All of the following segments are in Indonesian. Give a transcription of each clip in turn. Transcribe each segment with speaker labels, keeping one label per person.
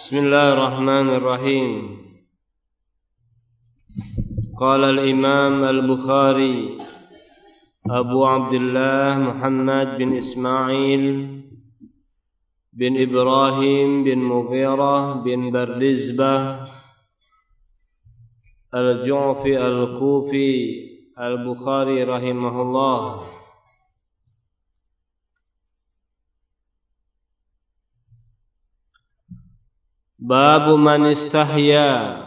Speaker 1: Bismillahirrahmanirrahim. Qala al-Imam al-Bukhari Abu Abdullah Muhammad bin Ismail bin Ibrahim bin Mughirah bin Bardizbah al-Ju'fi al-Kufi al-Bukhari rahimahullah. Babu man istahya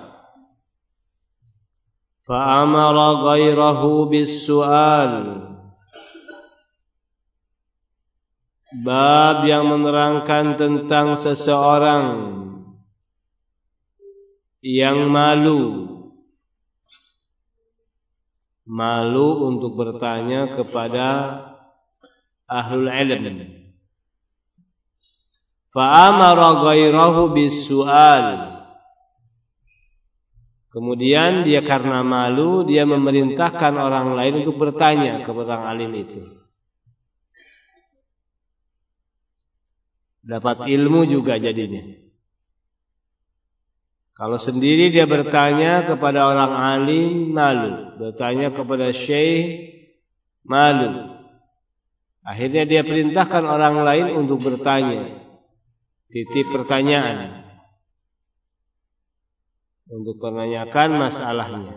Speaker 1: fa'amara ghairahu bis-su'al. Bab yang menerangkan tentang seseorang yang malu untuk bertanya kepada ahlul ilm. Fa'amara ghairahu bis-su'al. Kemudian dia karena malu, dia memerintahkan orang lain untuk bertanya kepada orang alim itu. Dapat ilmu juga jadinya. Kalau sendiri dia bertanya kepada orang alim, malu. Bertanya kepada syekh, malu. Akhirnya dia perintahkan orang lain untuk bertanya. Titip pertanyaan untuk menanyakan masalahnya.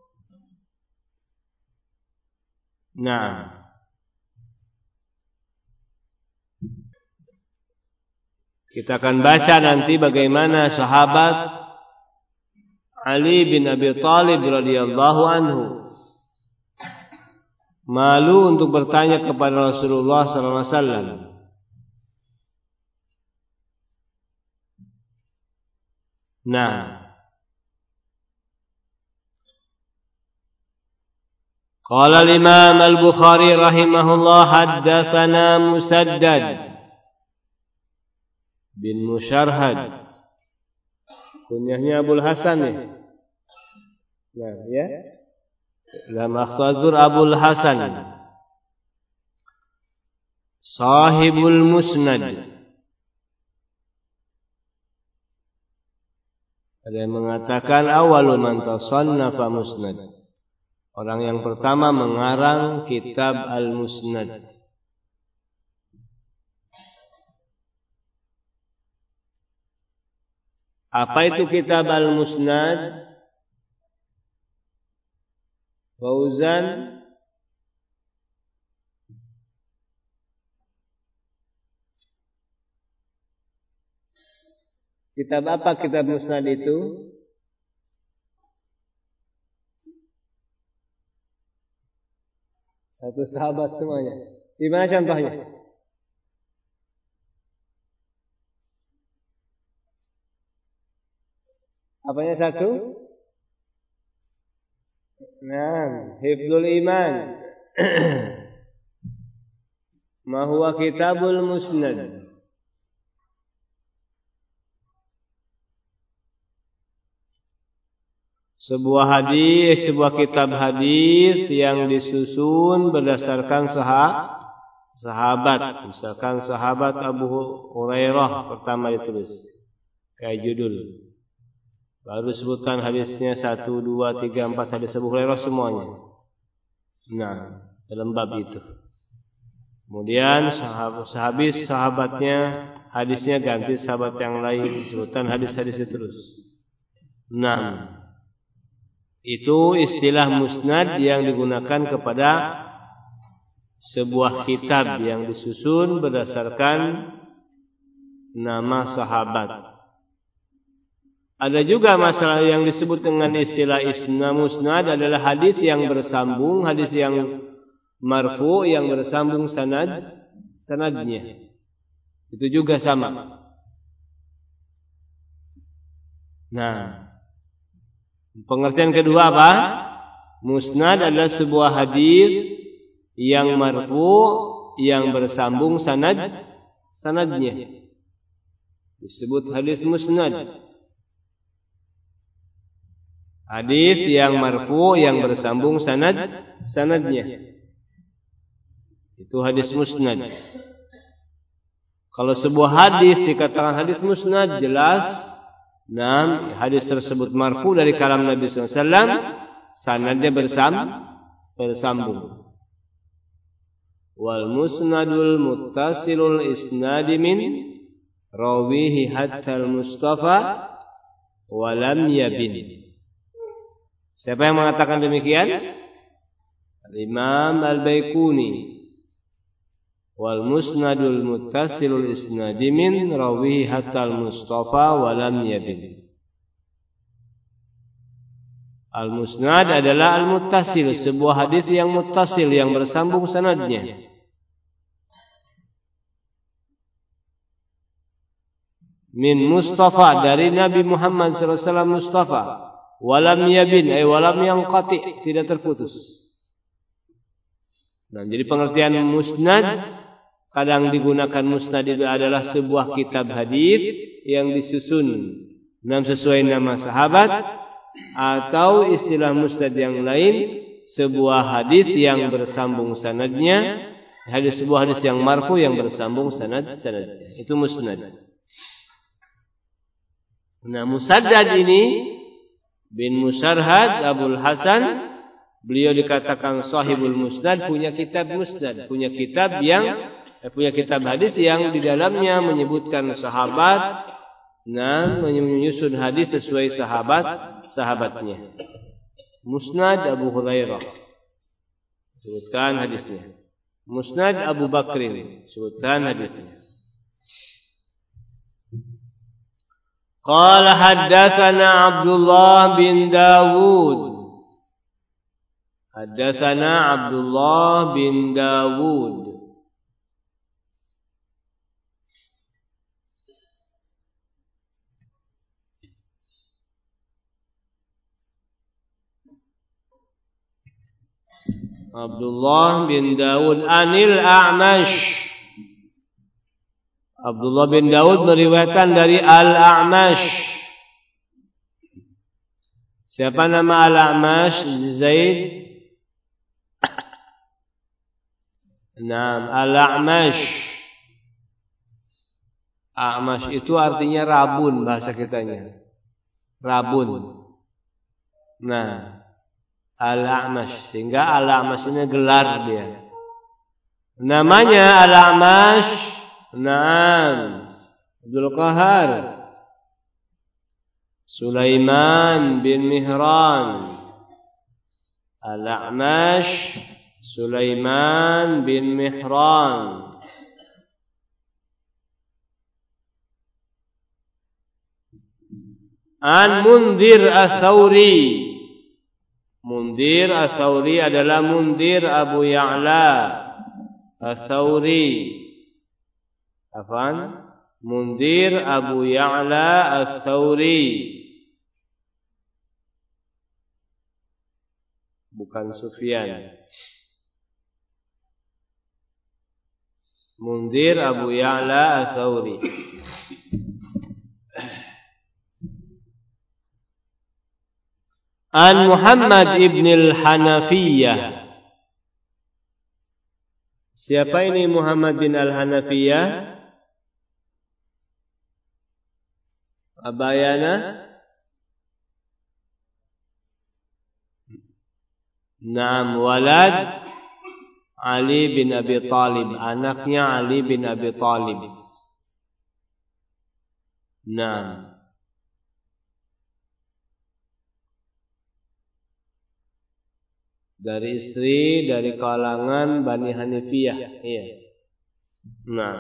Speaker 1: Nah, kita akan baca nanti bagaimana sahabat Ali bin Abi Thalib radhiyallahu anhu malu untuk bertanya kepada Rasulullah sallallahu alaihi wasallam. Nah, qala al-Imam al-Bukhari rahimahullah haddatsana Musaddad bin Musharhad, kunyahnya Abul Hasan ya. Nah, ya. Lam akhtadur Abul Hasan sahibul Musnad. Ada yang mengatakan awwalu man tasannafa musnad. Orang yang pertama mengarang kitab Al-Musnad. Apa itu kitab Al-Musnad? Fauzan kitab apa kitab Musnad itu? Satu sahabat semuanya. Di mana contohnya? Apanya satu? Nah, Hifdzul Iman. Ma huwa kitabul Musnad? Sebuah kitab hadis yang disusun berdasarkan sahabat. Misalkan sahabat Abu Hurairah pertama ditulis kayak judul. Baru sebutkan hadisnya 1, 2, 3, 4 hadis Abu Hurairah semuanya. Nah, dalam bab itu. Kemudian sahabatnya hadisnya ganti sahabat yang lain, disebutkan hadis-hadis terus. Nah, itu istilah musnad yang digunakan kepada sebuah kitab yang disusun berdasarkan nama sahabat. Ada juga masalah yang disebut dengan istilah isnad musnad adalah hadis yang bersambung, hadis yang marfu yang bersambung sanadnya. Itu juga sama. Nah, pengertian kedua apa? Musnad adalah sebuah hadis yang marfu yang bersambung sanadnya. Disebut hadis musnad. Hadis yang marfu yang bersambung sanadnya. Itu hadis musnad. Kalau sebuah hadis dikatakan hadis musnad, jelas Nah, hadis tersebut marfu dari kalam Nabi SAW, sanadnya bersambung. Wal musnadul muttasilul isnadi min rawihi hatta al-mustafa wa lam yabin. Siapa yang mengatakan demikian? Imam Al-Baiquni. Wal musnadul muttasilul isnadi min rawihi hatta al-mustafa wa lam yabin. Al-musnad adalah al-muttasil, sebuah hadis yang muttasil, yang bersambung sanadnya. Min Mustafa, dari Nabi Muhammad SAW Mustafa. Walam yabin, walam yanqati, tidak terputus. Nah, jadi pengertian musnad, kadang digunakan musnad itu adalah sebuah kitab hadis yang disusun sesuai nama sahabat, atau istilah musnad yang lain, sebuah hadis yang bersambung sanadnya, sebuah hadis yang marfu yang bersambung sanadnya. Itu musnad. Nah, Musaddad ini bin Musarhad Abul Hasan, beliau dikatakan sahibul musnad, punya kitab musnad, punya kitab hadis yang di dalamnya menyebutkan sahabat dan menyusun hadis sesuai sahabatnya. Musnad Abu Hurairah, sebutkan hadisnya. Musnad Abu Bakrin, sebutkan hadisnya. Qala haddatsana Abdullah bin Dawud. Haddatsana Abdullah bin Dawud. Abdullah bin Dawud anil A'mash. Abdullah bin Dawud meriwayatkan dari Al-A'mash. Siapa nama Al-A'mash? Zaid. Naam, Al-A'mash. A'mash itu artinya rabun, bahasa kitanya. Rabun. Nah, Al-A'mash, sehingga Al-A'mash ini gelar dia. Namanya Al-A'mash. Naam, Abdul Qahar Sulaiman bin Mihran. Al-A'mash Sulaiman bin Mihran. An Mundir As-Sawri. Mundir As-Sawri adalah Mundir Abu Ya'la As-Sawri. Afan, Mundir Abu Ya'la As-Sawri, bukan Sufyan. Mundir Abu Ya'la As-Sawri. An Muhammad ibn al-Hanafiyah. Siapa ini Muhammad bin al-Hanafiyah? Abayana? Naam, walad Ali bin Abi Talib, anaknya Ali bin Abi Talib. Naam. Dari istri dari kalangan Bani Hanifiyah. Iya. Nah,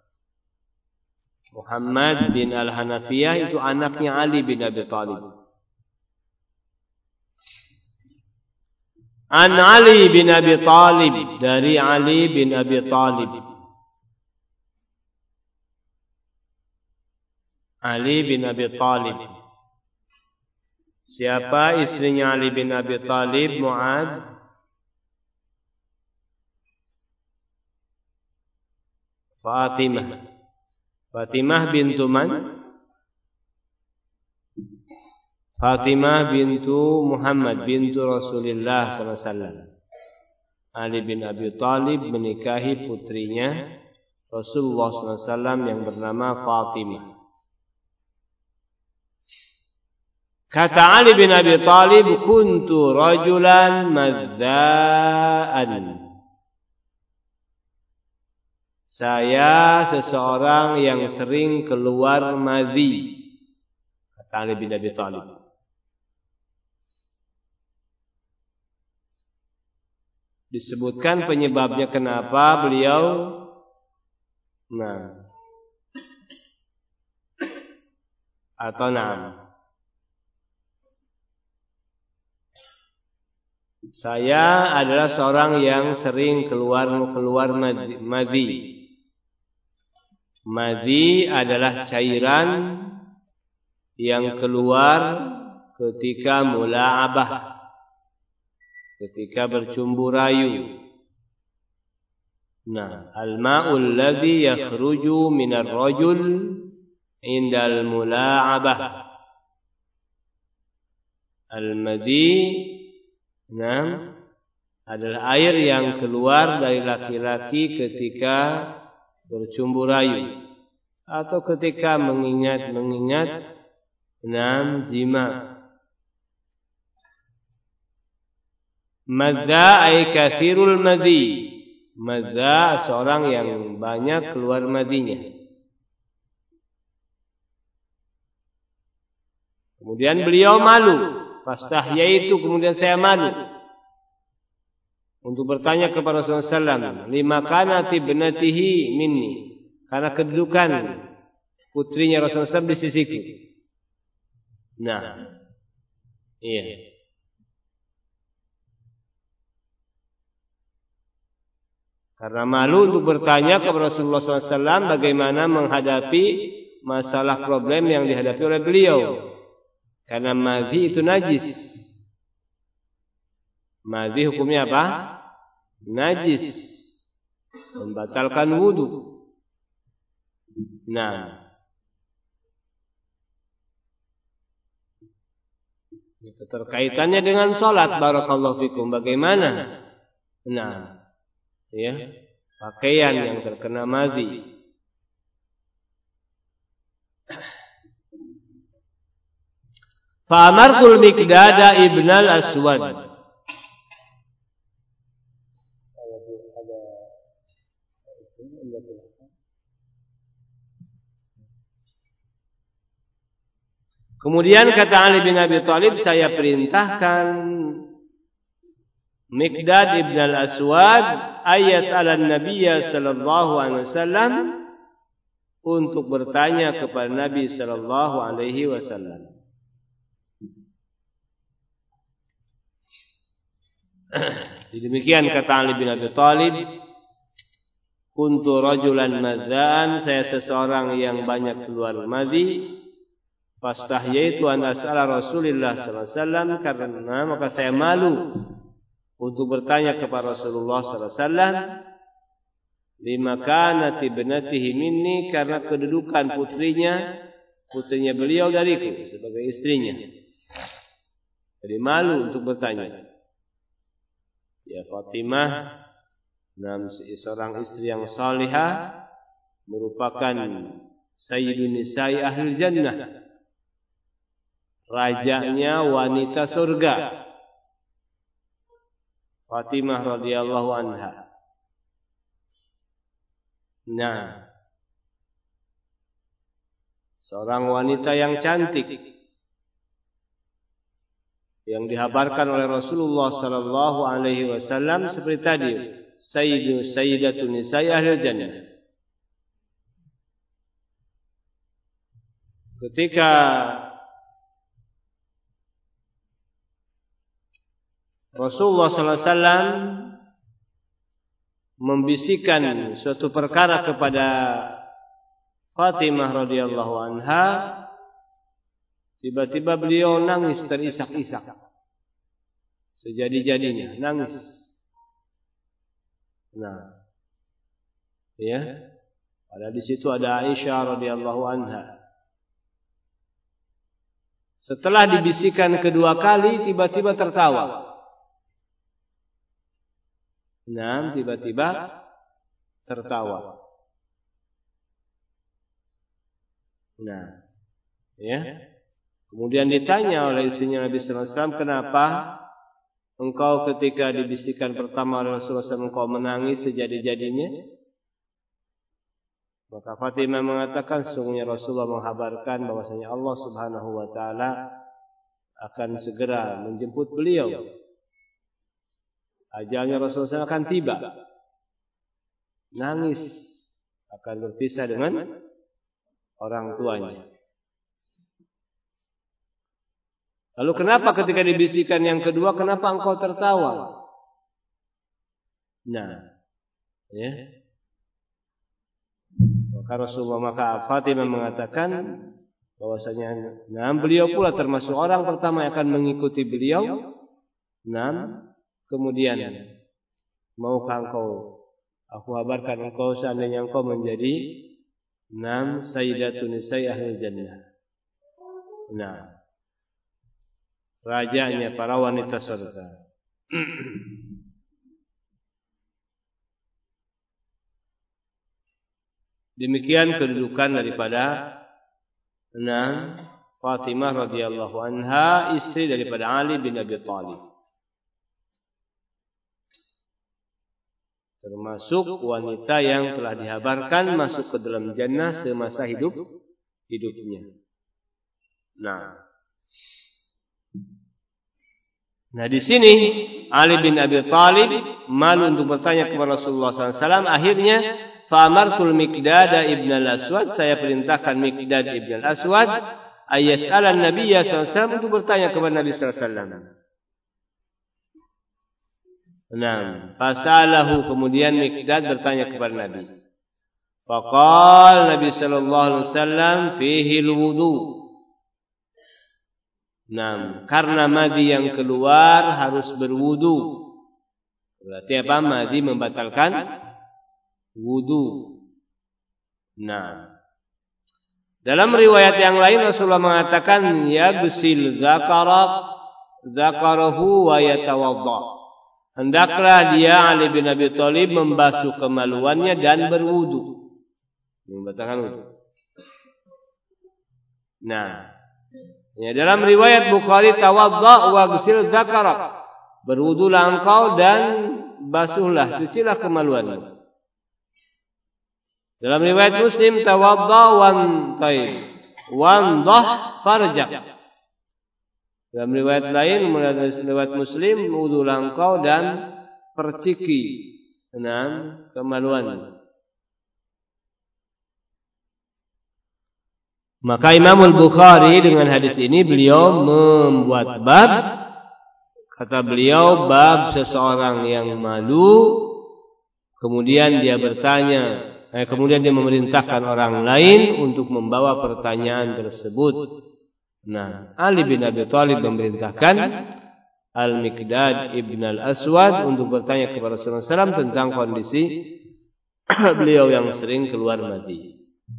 Speaker 1: Muhammad bin al-Hanafiyah itu anaknya Ali bin Abi Talib. An Ali bin Abi Talib, dari Ali bin Abi Talib. Ali bin Abi Talib. Siapa istrinya Ali bin Abi Talib? Mu'ad. Fatimah. Fatimah bintu man? Fatimah bintu Muhammad bintu Rasulullah SAW. Ali bin Abi Talib menikahi putrinya Rasulullah SAW yang bernama Fatimah. Kata Ali bin Abi Thalib, kuntu rajulan madzaan. Saya seseorang yang sering keluar madhi. Kata Ali bin Abi Thalib. Disebutkan penyebabnya kenapa beliau Saya adalah seorang yang sering keluar madhi. Madhi adalah cairan yang keluar ketika mula'abah, ketika bercumbu rayu. Al-ma'ul ladzi yakhruju minar rajul indal mula'abah. Al-madhi adalah air yang keluar dari laki-laki ketika bercumbu rayu atau ketika mengingat jima. Madza ay kathirul madhi. Madza seorang yang banyak keluar madhinya. Kemudian beliau malu. Fastahyaitu, kemudian saya malu untuk bertanya kepada Rasulullah SAW. Lima kanati ibnatihi minni. Karena kedudukan putrinya Rasulullah SAW di sisiku. Iya. Karena malu untuk bertanya kepada Rasulullah SAW bagaimana menghadapi masalah problem yang dihadapi oleh beliau. Karena madhi itu najis. Madhi hukumnya apa? Najis. Membatalkan wudu. Keterkaitannya dengan sholat. Barakallahu fikum. Bagaimana? Pakaian yang terkena madhi. Fa'amartul Miqdad ibn al-Aswad. Kemudian kata Ali bin Abi Thalib, saya perintahkan Miqdad ibn al-Aswad ayas'alan Nabiyya sallallahu alaihi wasallam untuk bertanya kepada Nabi sallallahu alaihi wasallam. Demikian kata Ali bin Abi Thalib, kuntu rajulan madzaan, saya seseorang yang banyak keluar madhi. Fastahyaitu an as'ala Rasulullah sallallahu alaihi wasallam, karena maka saya malu untuk bertanya kepada Rasulullah sallallahu alaihi wasallam. Lima kanat ibnatihi minni, karena kedudukan putrinya beliau dariku sebagai istrinya. Jadi malu untuk bertanya. Ya Fatimah, seorang istri yang salihah, merupakan sayyidun nisa'i ahlul jannah, rajanya wanita surga, Fatimah radhiyallahu anha. Seorang wanita yang cantik, yang dihabarkan oleh Rasulullah sallallahu alaihi wasallam seperti tadi, sayyidatun nisa'i ahlil jannah. Ketika Rasulullah sallallahu alaihi wasallam membisikkan suatu perkara kepada Fatimah radhiyallahu anha, tiba-tiba beliau nangis terisak-isak. Sejadi-jadinya nangis. Padahal di situ ada Aisyah radhiyallahu anha. Setelah dibisikkan kedua kali, tiba-tiba tertawa. Tiba-tiba tertawa. Kemudian ditanya oleh istrinya Nabi sallallahu alaihi wasallam, "Kenapa engkau ketika dibisikkan pertama oleh Rasulullah SAW engkau menangis sejadi-jadinya?" Maka Fatimah mengatakan, sungguhnya Rasulullah menghabarkan bahwasanya Allah Subhanahu wa taala akan segera menjemput beliau. Ajalnya Rasulullah SAW akan tiba. Nangis akan berpisah dengan orang tuanya. Lalu kenapa ketika dibisikkan yang kedua, kenapa engkau tertawa? Nah, ya. Maka Fatimah mengatakan bahwasanya beliau pula termasuk orang pertama yang akan mengikuti beliau. Kemudian maukah aku kabarkan engkau seandainya engkau menjadi sayyidatun nisa'i ahlil jannah. Rajanya para wanita surga. Demikian kedudukan daripada Fatimah radhiyallahu anha, istri daripada Ali bin Abi Thalib. Termasuk wanita yang telah dihabarkan masuk ke dalam jannah semasa hidupnya. Nah di sini Ali bin Abi Thalib malu untuk bertanya kepada Rasulullah SAW. Akhirnya fa'amartul Miqdad ibn al-Aswad, saya perintahkan Miqdad ibn al-Aswad ayyas'alan Nabiyya SAW untuk bertanya kepada Nabi SAW. Fasalahu, kemudian Miqdad bertanya kepada Nabi. Faqal Nabi sallallahu alaihi wasallam fihi al-wudu. Karena madi yang keluar harus berwudu. Berarti apa? Madi membatalkan wudu. Dalam riwayat yang lain Rasulullah mengatakan yagsil zakarahu wa yatawadda. Hendaklah dia Ali bin Abi Thalib membasuh kemaluannya dan berwudu. Membatalkan wudu. Dalam riwayat Bukhari tawadda wa ghsil zakarak. Berwudulah engkau dan basuhlah, cucilah kemaluanmu. Dalam riwayat Muslim tawadda wandah farjak. Dalam riwayat lain, riwayat Muslim, wudulah engkau dan perciki kemaluan. Maka Imam Al-Bukhari dengan hadis ini beliau membuat bab. Kata beliau, bab seseorang yang malu, kemudian dia kemudian dia memerintahkan orang lain untuk membawa pertanyaan tersebut. Ali bin Abi Thalib memerintahkan Al-Miqdad ibn al-Aswad untuk bertanya kepada Rasulullah SAW tentang kondisi beliau yang sering keluar madi.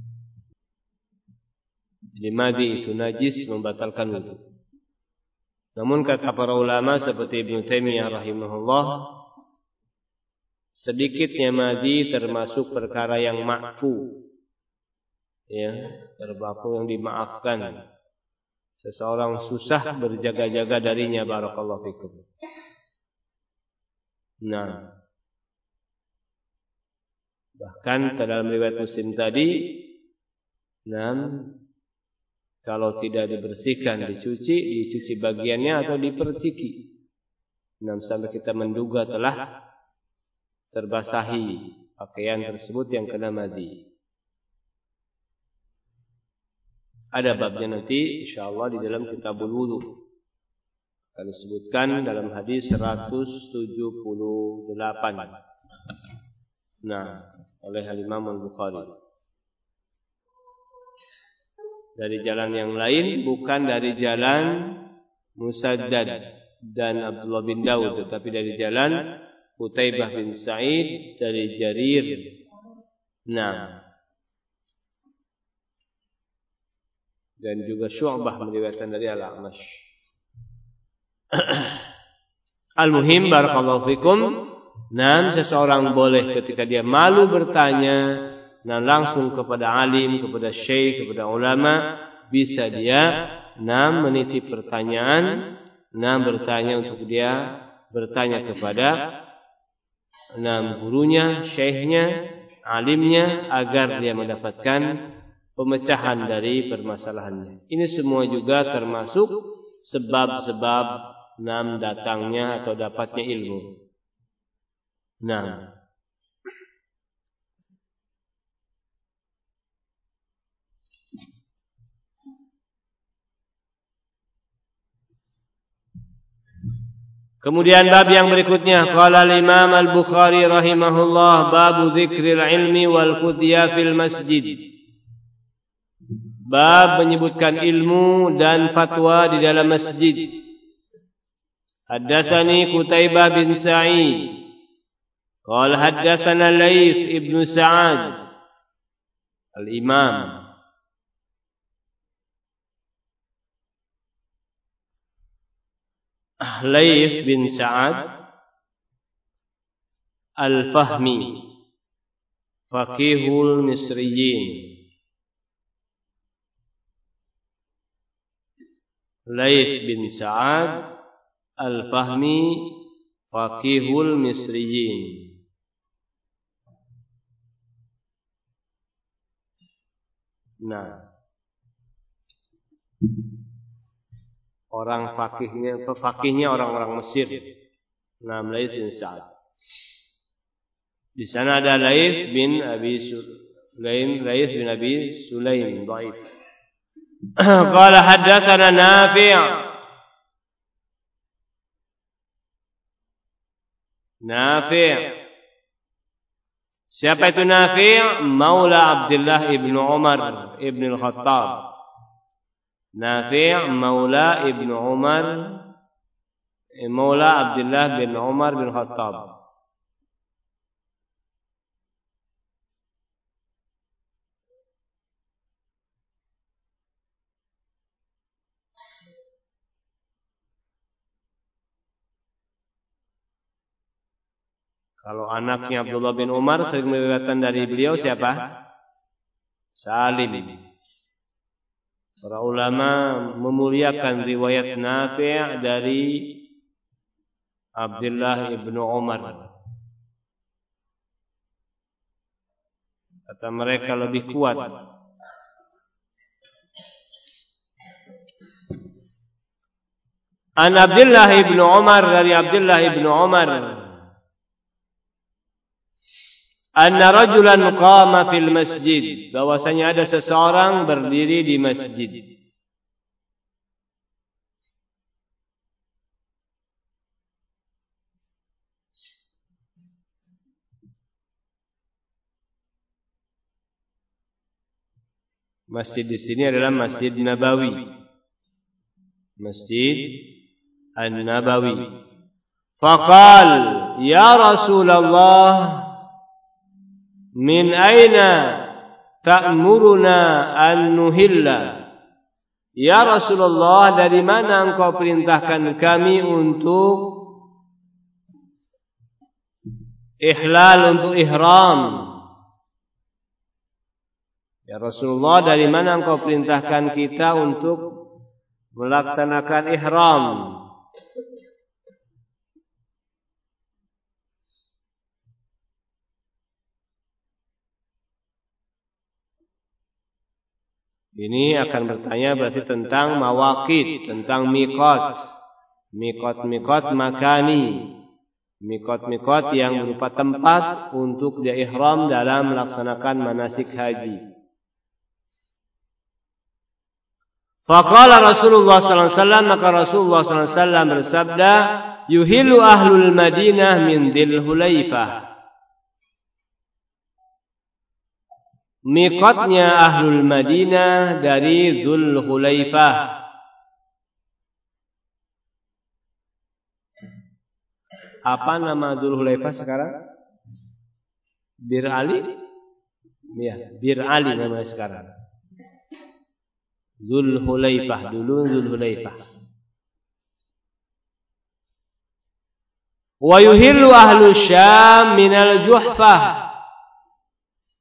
Speaker 1: Jadi madi itu najis, membatalkan wudu. Namun kata para ulama seperti Ibnu Taimiyah rahimahullah, sedikitnya madi termasuk perkara yang ma'fu. Termasuk yang dimaafkan. Seseorang susah berjaga-jaga darinya, barakallahu fikum. Bahkan dalam riwayat Muslim tadi, kalau tidak dibersihkan, dicuci bagiannya atau diperciki. Sampai kita menduga telah terbasahi pakaian tersebut yang kena madi. Ada babnya nanti insyaallah di dalam Kitabul Wudu. Akan disebutkan dalam hadis 178. Oleh Imam Al-Bukhari. Dari jalan yang lain, bukan dari jalan Musaddad dan Abdullah bin Daud, tetapi dari jalan Qutaibah bin Sa'id dari Jarir. Dan juga Syu'bah meriwayatkan dari Al-A'mash. Al-muhim barakallahu fikum. Seseorang boleh ketika dia malu bertanya langsung kepada alim, kepada syekh, kepada ulama, bisa dia menitip pertanyaan, bertanya untuk dia bertanya kepada gurunya, syekhnya, alimnya, agar dia mendapatkan pemecahan dari permasalahannya. Ini semua juga termasuk sebab-sebab datangnya atau dapatnya ilmu. Kemudian bab yang berikutnya, qala al-Imam Al-Bukhari rahimahullah, bab dzikril ilmi wal fudya fil masjid. Bab menyebutkan ilmu dan fatwa di dalam masjid. Haddatsani Qutaibah bin Sa'id qala haddatsana Laits ibn Sa'ad al-Imam Laits bin Sa'ad al-Fahmi faqihul Misriyin. Laits bin Sa'ad al-Fahmi faqihul Misriyin. Orang fakihnya orang-orang Mesir. Laits bin Sa'ad. Di sana ada Laits bin Abi Sulaim dhaif. Qala haddatsana Nafi'. Siapa itu Nafi'? Maula Abdullah ibn Umar ibn al-Khattab. Nafi' maula ibn Umar, maula Abdullah bin Umar bin Khattab. Kalau anaknya Abdullah bin Umar sering meriwayatkan dari beliau siapa? Salim. Para ulama memuliakan riwayat Nafi' dari Abdullah ibn Umar. Kata mereka lebih kuat. An Abdullah ibn Umar, dari Abdullah ibn Umar, anna rajulan qama fil masjid, bahwasanya ada seseorang berdiri di masjid. Masjid di sini adalah Masjid Nabawi. Masjid An-Nabawi. Faqal, ya Rasulullah, min aina ta'muruna an nuhilla? Ya Rasulullah, dari mana engkau perintahkan kami untuk ihlal, untuk ihram? Ya Rasulullah, dari mana engkau perintahkan kita untuk melaksanakan ihram? Ini akan bertanya berarti tentang mawaqit, tentang miqat. Miqat makani. Miqat yang berupa tempat untuk dia ihram dalam melaksanakan manasik haji. Faqala Rasulullah sallallahu alaihi wasallam, maka Rasulullah sallallahu alaihi wasallam bersabda, yuhillu ahlul Madinah min Dzul Hulaifah. Miqatnya ahlul Madinah dari Dzul Hulaifah. Apa nama Dzul Hulaifah sekarang? Bir Ali? Ya, Bir Ali namanya sekarang. Dzul Hulaifah, dulu Dzul Hulaifah. Wa yuhillu ahlus Syam minal Juhfah.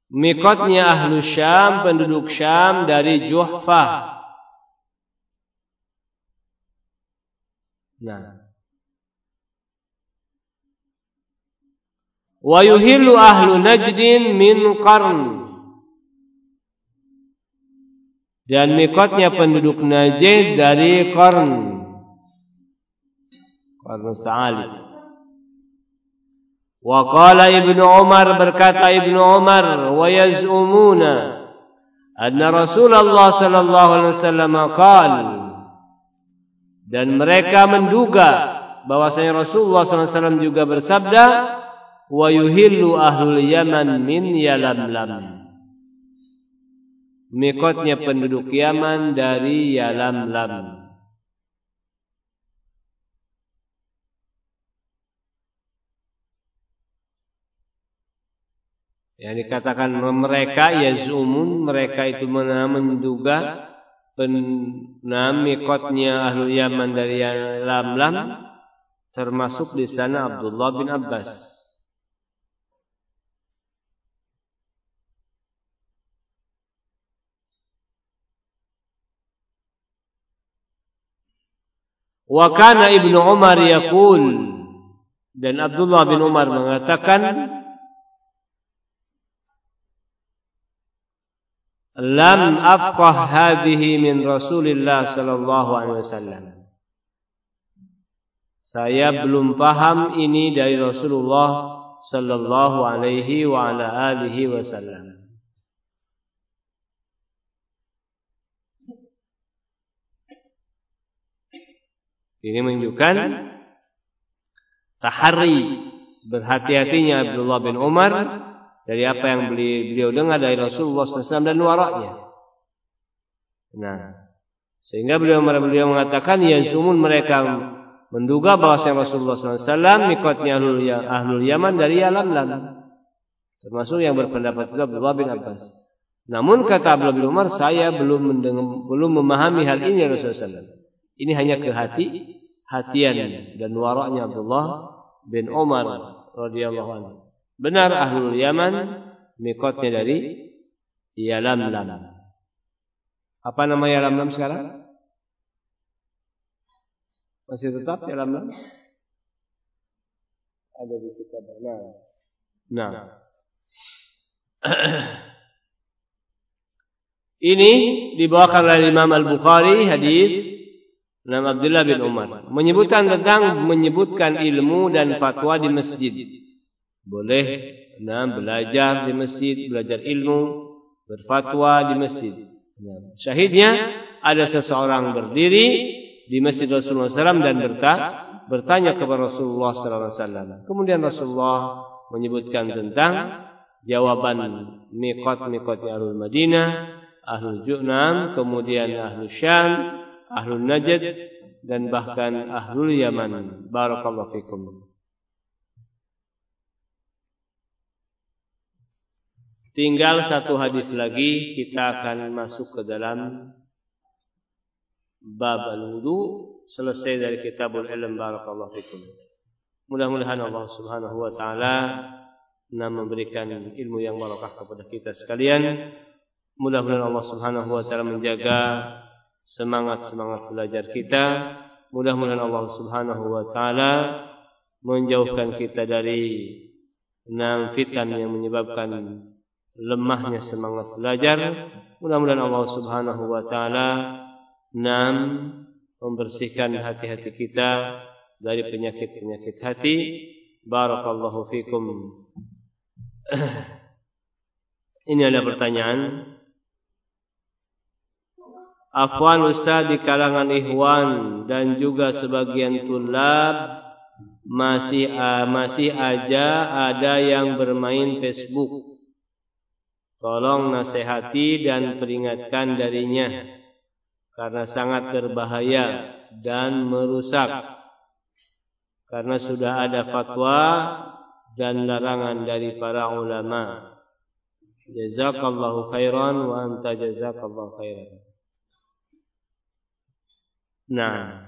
Speaker 1: Miqatnya ahlu Syam, penduduk Syam dari Juhfah. Nah, wa yuhillu ahlu Najdin min qarn, dan mikotnya penduduk Najd dari Qarn Sa'alib. Wa qala Ibnu Umar, berkata Ibnu Umar, wa yaz'umuna anna Rasulullah sallallahu alaihi wasallam qala, dan mereka menduga bahwasanya Rasulullah sallallahu alaihi wasallam juga bersabda, wa yuhillu ahlul Yaman min Yalamlam, mikotnya penduduk Yaman dari Yalamlam. Yang dikatakan mereka yazumun, mereka itu menduga mikotnya ahlul Yaman dari Yalamlam, termasuk di sana Abdullah bin Abbas. Wa kana Ibnu Umar yaqul, dan Abdullah bin Umar mengatakan, lam afqah hadhihi min Rasulillah sallallahu alaihi wasallam, saya belum paham ini dari Rasulullah sallallahu alaihi wa ala alihi wasallam. Ini menunjukkan tahari, berhati-hatinya Abdullah bin Umar dari apa yang beliau dengar dari Rasulullah SAW dan waraknya. Nah, sehingga beliau mengatakan yazumun, mereka menduga bahwa Rasulullah SAW mikotnya ahlul Yaman dari Yalamlam, termasuk yang berpendapat itu Abdullah bin Abbas. Namun kata Abdullah bin Umar, saya belum memahami hal ini Rasulullah SAW. Ini hanya kehati-hatian dan waraknya Abdullah bin Umar radhiyallahu anhu. Benar ahlul Yaman mikotnya dari Yalamlam. Apa nama Yalamlam sekarang? Masih tetap Yalamlam? Ada di kitab. Nah. Ini dibawakan oleh Imam Al-Bukhari, hadis nama Abdullah bin Umar, menyebutkan ilmu dan fatwa di masjid. Boleh belajar di masjid, belajar ilmu, berfatwa di masjid. Syahidnya ada seseorang berdiri di masjid Rasulullah SAW dan bertanya kepada Rasulullah SAW. Kemudian Rasulullah menyebutkan tentang jawaban mikot-mikotnya ahlul Madinah, ahlul Ju'nam, kemudian ahlul Syam, ahlul Najd, dan bahkan ahlul Yaman. Barakallahu fikum. Tinggal satu hadis lagi, kita akan masuk ke dalam bab al-wudu, selesai dari kitabul ilm. Barakallahu fikum. Mudah-mudahan Allah Subhanahu wa taala memberikan ilmu yang barakah kepada kita sekalian. Mudah-mudahan Allah Subhanahu wa taala menjaga semangat belajar kita. Mudah-mudahan Allah Subhanahu wa taala menjauhkan kita dari fitan yang menyebabkan lemahnya semangat belajar. Mudah-mudahan Allah Subhanahu wa taala membersihkan hati-hati kita dari penyakit-penyakit hati. Barakallahu fikum. Ini ada pertanyaan. Afwan Ustaz, di kalangan ikhwan dan juga sebagian tulab masih aja ada yang bermain Facebook. Tolong nasihati dan peringatkan darinya, karena sangat berbahaya dan merusak. Karena sudah ada fatwa dan larangan dari para ulama. Jazakallahu khairan wa anta jazakallahu khairan. Nah,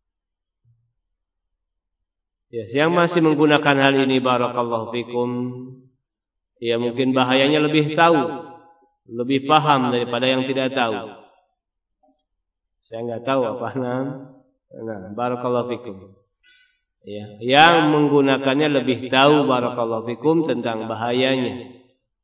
Speaker 1: ya, yang masih menggunakan hal ini, barakallahu fikum, ya mungkin bahayanya lebih tahu, lebih paham daripada yang tidak tahu. Saya enggak tahu apa Nah, barakallahu fikum. Ya, yang menggunakannya lebih tahu barakallahu fikum tentang bahayanya.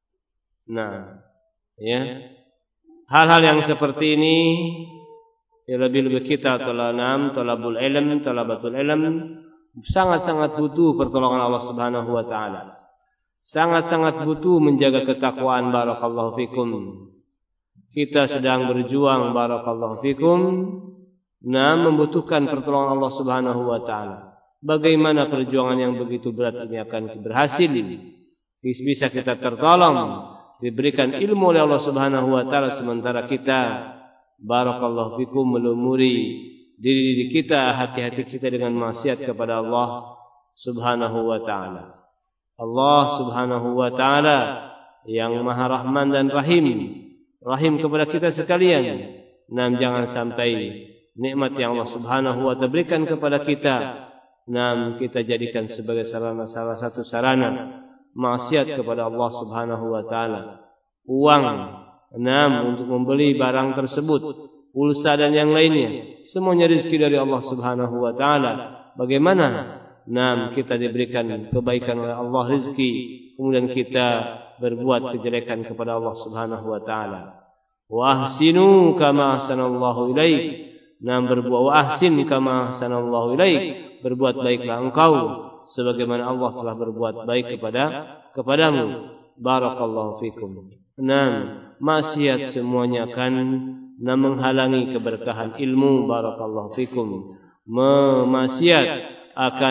Speaker 1: Nah, ya. Hal-hal yang seperti ini ya lebih-lebih kita talabul ilm, talabatul ilm sangat-sangat butuh pertolongan Allah Subhanahu wa taala. Sangat-sangat butuh menjaga ketakwaan barakallahu fikum. Kita sedang berjuang barakallahu fikum, membutuhkan pertolongan Allah Subhanahu wa taala. Bagaimana perjuangan yang begitu berat ini akan berhasil? Bisa kita tertolong, diberikan ilmu oleh Allah Subhanahu wa taala sementara kita barakallahu fikum melumuri diri kita, hati-hati kita dengan maksiat kepada Allah Subhanahu wa taala. Allah Subhanahu wa taala yang Maha Rahman dan Rahim kepada kita sekalian. Jangan sampai nikmat yang Allah Subhanahu wa taala berikan kepada kita, kita jadikan sebagai salah satu sarana maksiat kepada Allah Subhanahu wa taala. Uang untuk membeli barang tersebut, pulsa dan yang lainnya, semuanya rezeki dari Allah Subhanahu wa taala. Bagaimana kita diberikan kebaikan oleh Allah rezeki, kemudian kita berbuat kejelekan kepada Allah Subhanahu wa taala. Wa ahsinu kama ahsanallahu ilaik. Berbuat wa ahsin kama ahsanallahu ilaik. Berbuat baiklah engkau sebagaimana Allah telah berbuat baik kepadamu. Barakallahu fikum. Maksiat semuanya akan menghalangi keberkahan ilmu. Barakallahu fikum. Maksiat akan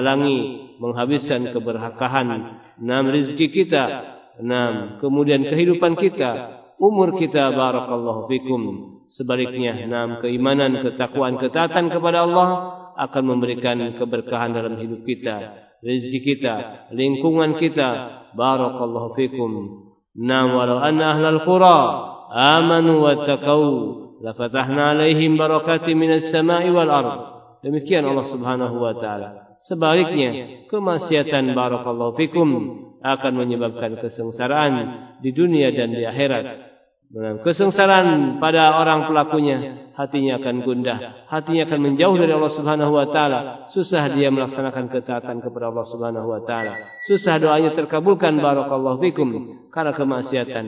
Speaker 1: menghabiskan keberkahan rezeki kita, kemudian kehidupan kita, umur kita. Barakallahu fikum. Sebaliknya, keimanan, ketakwaan, ketaatan kepada Allah akan memberikan keberkahan dalam hidup kita, rezeki kita, lingkungan kita. Barakallahu fikum. Walau anna ahlal qura amanu wattaqau lafatahna alaihim barakatin minas sama'i wal ardh. Demikian Allah Subhanahu wa taala. Sebaliknya, kemaksiatan barakallahu fikum akan menyebabkan kesengsaraan di dunia dan di akhirat. Kesengsaraan pada orang pelakunya, hatinya akan gundah, hatinya akan menjauh dari Allah Subhanahu wa taala. Susah dia melaksanakan ketaatan kepada Allah Subhanahu wa taala. Susah doanya terkabulkan barakallahu fikum karena kemaksiatan.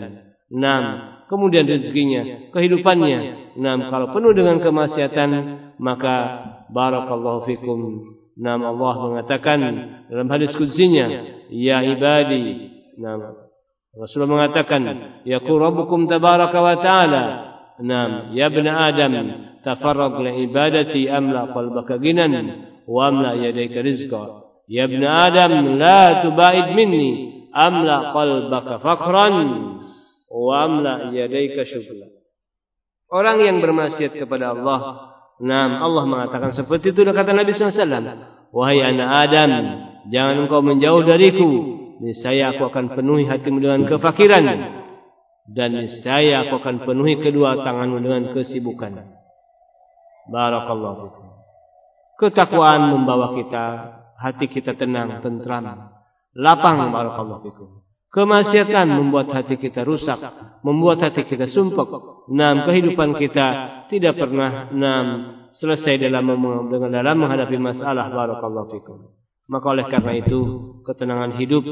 Speaker 1: Kemudian rezekinya, kehidupannya, kalau penuh dengan kemaksiatan, maka barakallahu fikum. Allah mengatakan dalam hadis qudsinya, ya ibadi, Rasulullah mengatakan, yaqul rabbukum tabaraka wa ta'ala, ya ibn adam tafarrag li ibadati amla qalbaka ginan wa amla yadayka rizqa. Ya ibn adam la tubaid minni amla qalbaka fakhran wa amla yadayka syukla. Orang yang bermaksiat kepada Allah, Allah mengatakan seperti itu, kata Nabi SAW, wahai anak Adam, jangan engkau menjauh dariku, niscaya aku akan penuhi hatimu dengan kefakiran, dan niscaya aku akan penuhi kedua tanganmu dengan kesibukan. Barakallahu fikum. Ketakwaan membawa kita, hati kita tenang, tentram, lapang. Barakallahu fikum. Kemaksiatan membuat hati kita rusak, membuat hati kita sumpek. Kehidupan kita tidak pernah selesai dalam menghadapi masalah. Barakallahu fikum. Maka oleh karena itu, ketenangan hidup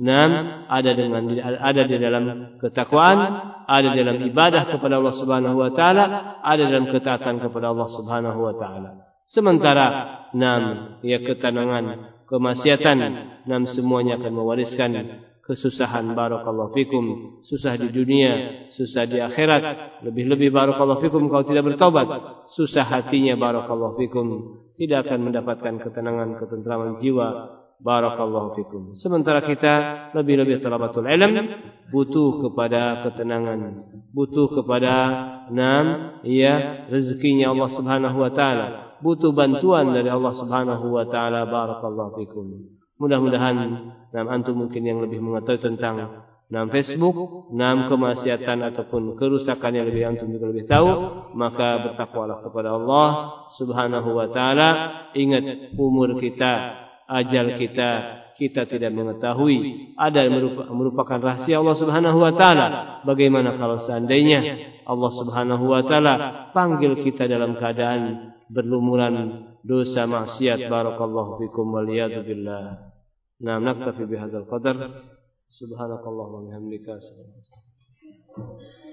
Speaker 1: ada di dalam ketakwaan, ada dalam ibadah kepada Allah Subhanahu wa taala, ada dalam ketaatan kepada Allah Subhanahu wa taala. Sementara ketenangan, kemaksiatan, semuanya akan mewariskan kesusahan. Barakallahu fikum. Susah di dunia, susah di akhirat. Lebih-lebih barakallahu fikum kalau tidak bertaubat, susah hatinya. Barakallahu fikum. Tidak akan mendapatkan ketenangan, ketentraman jiwa. Barakallahu fikum. Sementara kita lebih-lebih talabatul ilm butuh kepada ketenangan, butuh kepada rezekinya Allah Subhanahu wa taala, butuh bantuan dari Allah Subhanahu wa taala. Barakallahu fikum. Mudah-mudahan antum mungkin yang lebih mengetahui tentang Facebook, kemaksiatan ataupun kerusakan yang lebih antum juga lebih tahu, maka bertakwalah kepada Allah Subhanahu wa taala. Ingat umur kita, ajal kita kita tidak mengetahui. Ada yang merupakan rahasia Allah Subhanahu wa taala. Bagaimana kalau seandainya Allah Subhanahu wa taala panggil kita dalam keadaan berlumuran dosa maksiat. Barakallahu fikum wal iyad billah. Nah, naktafi bihadzal qadar. Subhanakallahumma wa bihamdika.